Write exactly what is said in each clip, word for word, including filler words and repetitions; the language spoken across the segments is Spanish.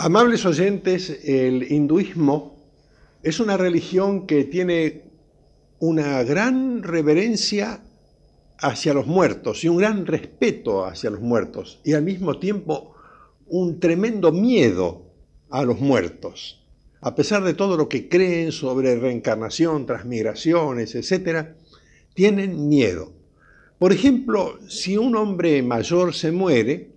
Amables oyentes, el hinduismo es una religión que tiene una gran reverencia hacia los muertos y un gran respeto hacia los muertos y al mismo tiempo un tremendo miedo a los muertos. A pesar de todo lo que creen sobre reencarnación, transmigraciones, etcétera, tienen miedo. Por ejemplo, si un hombre mayor se muere,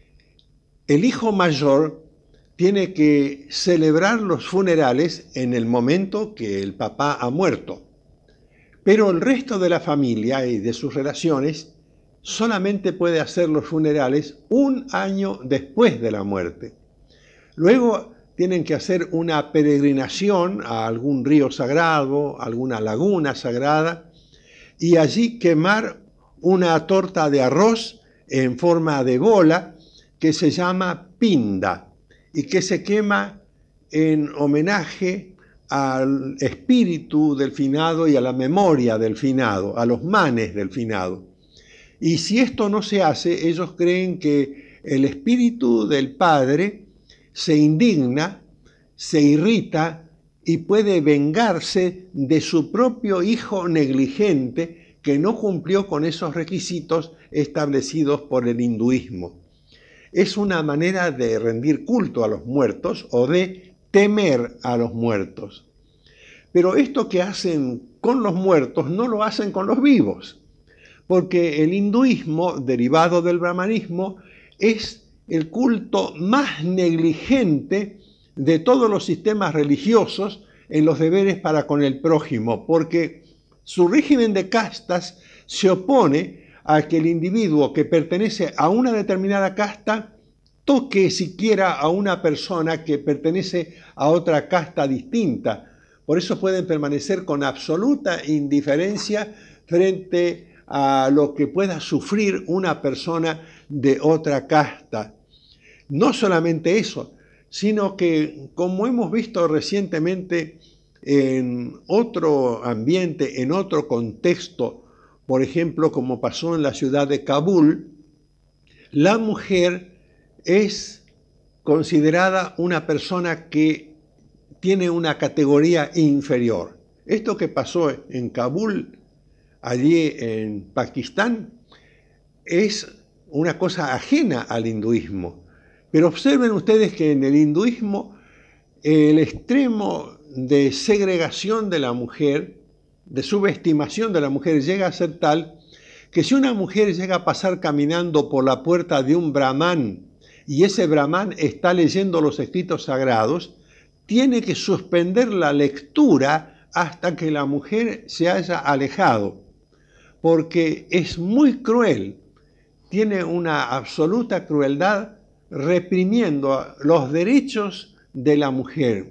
el hijo mayor tiene que celebrar los funerales en el momento que el papá ha muerto. Pero el resto de la familia y de sus relaciones solamente puede hacer los funerales un año después de la muerte. Luego tienen que hacer una peregrinación a algún río sagrado, alguna laguna sagrada, y allí quemar una torta de arroz en forma de bola que se llama pinda y que se quema en homenaje al espíritu del finado y a la memoria del finado, a los manes del finado. Y si esto no se hace, ellos creen que el espíritu del padre se indigna, se irrita y puede vengarse de su propio hijo negligente que no cumplió con esos requisitos establecidos por el hinduismo. Es una manera de rendir culto a los muertos o de temer a los muertos. Pero esto que hacen con los muertos no lo hacen con los vivos, porque el hinduismo, derivado del brahmanismo, es el culto más negligente de todos los sistemas religiosos en los deberes para con el prójimo, porque su régimen de castas se opone a que el individuo que pertenece a una determinada casta toque siquiera a una persona que pertenece a otra casta distinta. Por eso pueden permanecer con absoluta indiferencia frente a lo que pueda sufrir una persona de otra casta. No solamente eso, sino que, como hemos visto recientemente en otro ambiente, en otro contexto, por ejemplo, como pasó en la ciudad de Kabul, la mujer es considerada una persona que tiene una categoría inferior. Esto que pasó en Kabul, allí en Pakistán, es una cosa ajena al hinduismo. Pero observen ustedes que en el hinduismo el extremo de segregación de la mujer, de subestimación de la mujer, llega a ser tal que si una mujer llega a pasar caminando por la puerta de un brahman y ese brahman está leyendo los escritos sagrados, tiene que suspender la lectura hasta que la mujer se haya alejado, porque es muy cruel, tiene una absoluta crueldad reprimiendo los derechos de la mujer.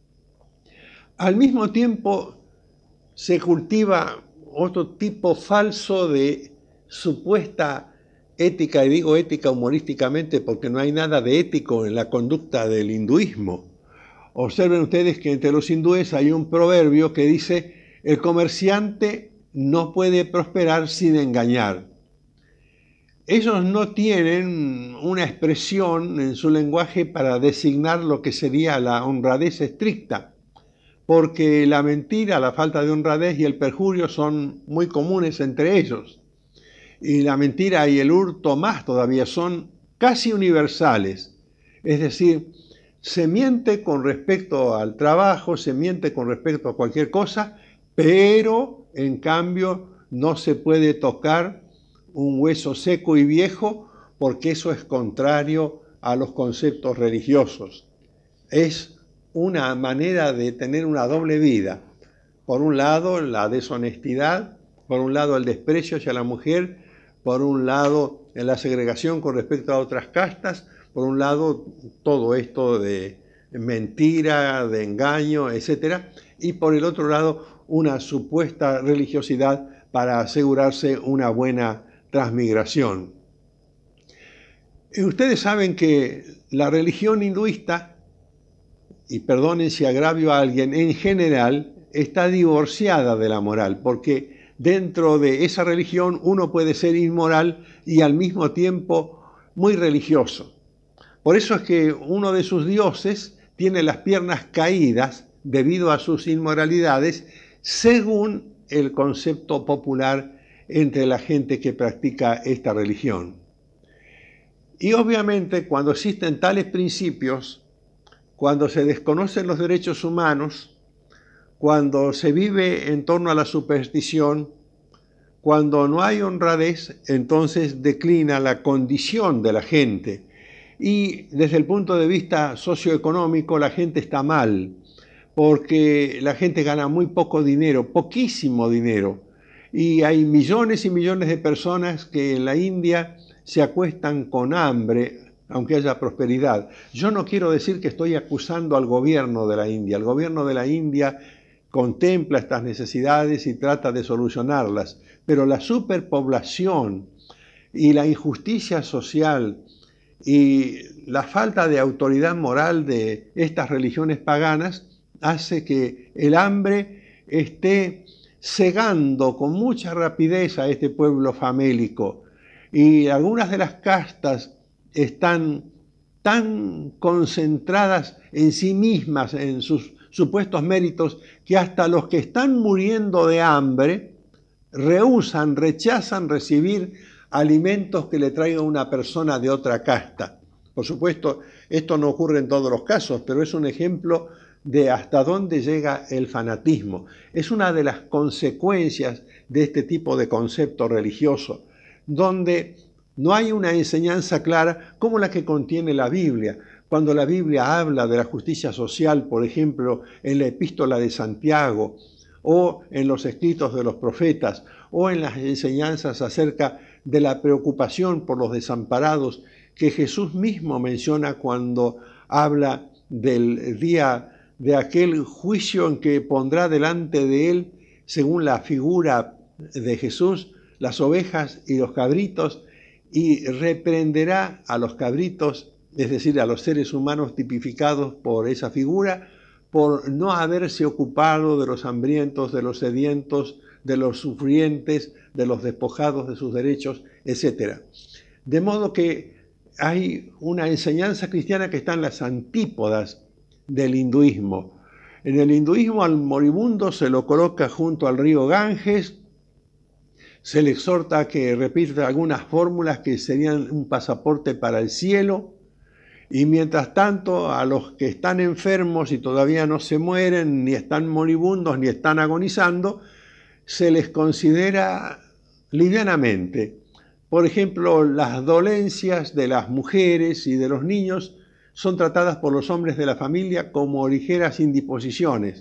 Al mismo tiempo se cultiva otro tipo falso de supuesta ética, y digo ética humorísticamente porque no hay nada de ético en la conducta del hinduismo. Observen ustedes que entre los hindúes hay un proverbio que dice: el comerciante no puede prosperar sin engañar. Ellos no tienen una expresión en su lenguaje para designar lo que sería la honradez estricta, porque la mentira, la falta de honradez y el perjurio son muy comunes entre ellos. Y la mentira y el hurto más todavía son casi universales. Es decir, se miente con respecto al trabajo, se miente con respecto a cualquier cosa, pero en cambio no se puede tocar un hueso seco y viejo porque eso es contrario a los conceptos religiosos. Es una manera de tener una doble vida. Por un lado, la deshonestidad, por un lado, el desprecio hacia la mujer, por un lado, la segregación con respecto a otras castas, por un lado, todo esto de mentira, de engaño, etcétera, y por el otro lado, una supuesta religiosidad para asegurarse una buena transmigración. Y ustedes saben que la religión hinduista, y perdonen si agravio a alguien, en general está divorciada de la moral, porque dentro de esa religión uno puede ser inmoral y al mismo tiempo muy religioso. Por eso es que uno de sus dioses tiene las piernas caídas debido a sus inmoralidades, según el concepto popular entre la gente que practica esta religión. Y obviamente cuando existen tales principios, cuando se desconocen los derechos humanos, cuando se vive en torno a la superstición, cuando no hay honradez, entonces declina la condición de la gente. Y desde el punto de vista socioeconómico, la gente está mal, porque la gente gana muy poco dinero, poquísimo dinero. Y hay millones y millones de personas que en la India se acuestan con hambre, aunque haya prosperidad. Yo no quiero decir que estoy acusando al gobierno de la India. El gobierno de la India contempla estas necesidades y trata de solucionarlas, pero la superpoblación y la injusticia social y la falta de autoridad moral de estas religiones paganas hace que el hambre esté cegando con mucha rapidez a este pueblo famélico. Y algunas de las castas están tan concentradas en sí mismas, en sus supuestos méritos, que hasta los que están muriendo de hambre rehúsan, rechazan recibir alimentos que le traiga una persona de otra casta. Por supuesto, esto no ocurre en todos los casos, pero es un ejemplo de hasta dónde llega el fanatismo. Es una de las consecuencias de este tipo de concepto religioso, donde no hay una enseñanza clara como la que contiene la Biblia. Cuando la Biblia habla de la justicia social, por ejemplo, en la epístola de Santiago, o en los escritos de los profetas, o en las enseñanzas acerca de la preocupación por los desamparados, que Jesús mismo menciona cuando habla del día de aquel juicio en que pondrá delante de él, según la figura de Jesús, las ovejas y los cabritos, y reprenderá a los cabritos, es decir, a los seres humanos tipificados por esa figura, por no haberse ocupado de los hambrientos, de los sedientos, de los sufrientes, de los despojados de sus derechos, etcétera. De modo que hay una enseñanza cristiana que está en las antípodas del hinduismo. En el hinduismo al moribundo se lo coloca junto al río Ganges, se le exhorta a que repita algunas fórmulas que serían un pasaporte para el cielo, y mientras tanto a los que están enfermos y todavía no se mueren, ni están moribundos, ni están agonizando, se les considera livianamente. Por ejemplo, las dolencias de las mujeres y de los niños son tratadas por los hombres de la familia como ligeras indisposiciones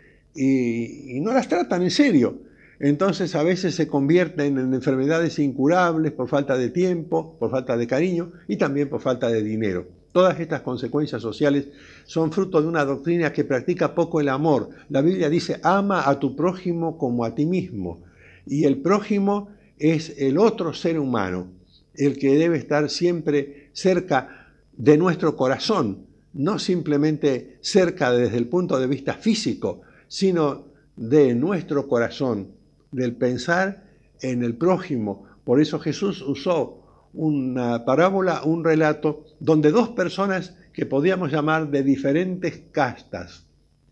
y, y no las tratan en serio. Entonces a veces se convierten en enfermedades incurables por falta de tiempo, por falta de cariño y también por falta de dinero. Todas estas consecuencias sociales son fruto de una doctrina que practica poco el amor. La Biblia dice, ama a tu prójimo como a ti mismo. Y el prójimo es el otro ser humano, el que debe estar siempre cerca de nuestro corazón, no simplemente cerca desde el punto de vista físico, sino de nuestro corazón, del pensar en el prójimo. Por eso Jesús usó una parábola, un relato, donde dos personas que podíamos llamar de diferentes castas,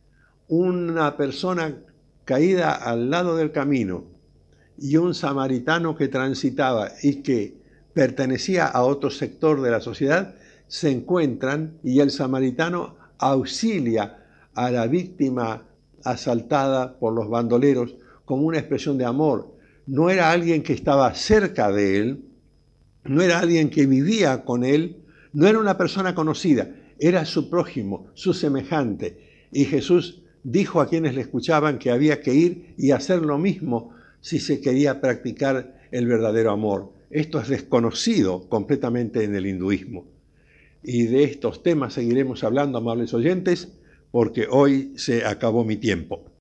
una persona caída al lado del camino y un samaritano que transitaba y que pertenecía a otro sector de la sociedad, se encuentran y el samaritano auxilia a la víctima asaltada por los bandoleros como una expresión de amor. No era alguien que estaba cerca de él, no era alguien que vivía con él, no era una persona conocida, era su prójimo, su semejante. Y Jesús dijo a quienes le escuchaban que había que ir y hacer lo mismo si se quería practicar el verdadero amor. Esto es desconocido completamente en el hinduismo. Y de estos temas seguiremos hablando, amables oyentes, porque hoy se acabó mi tiempo.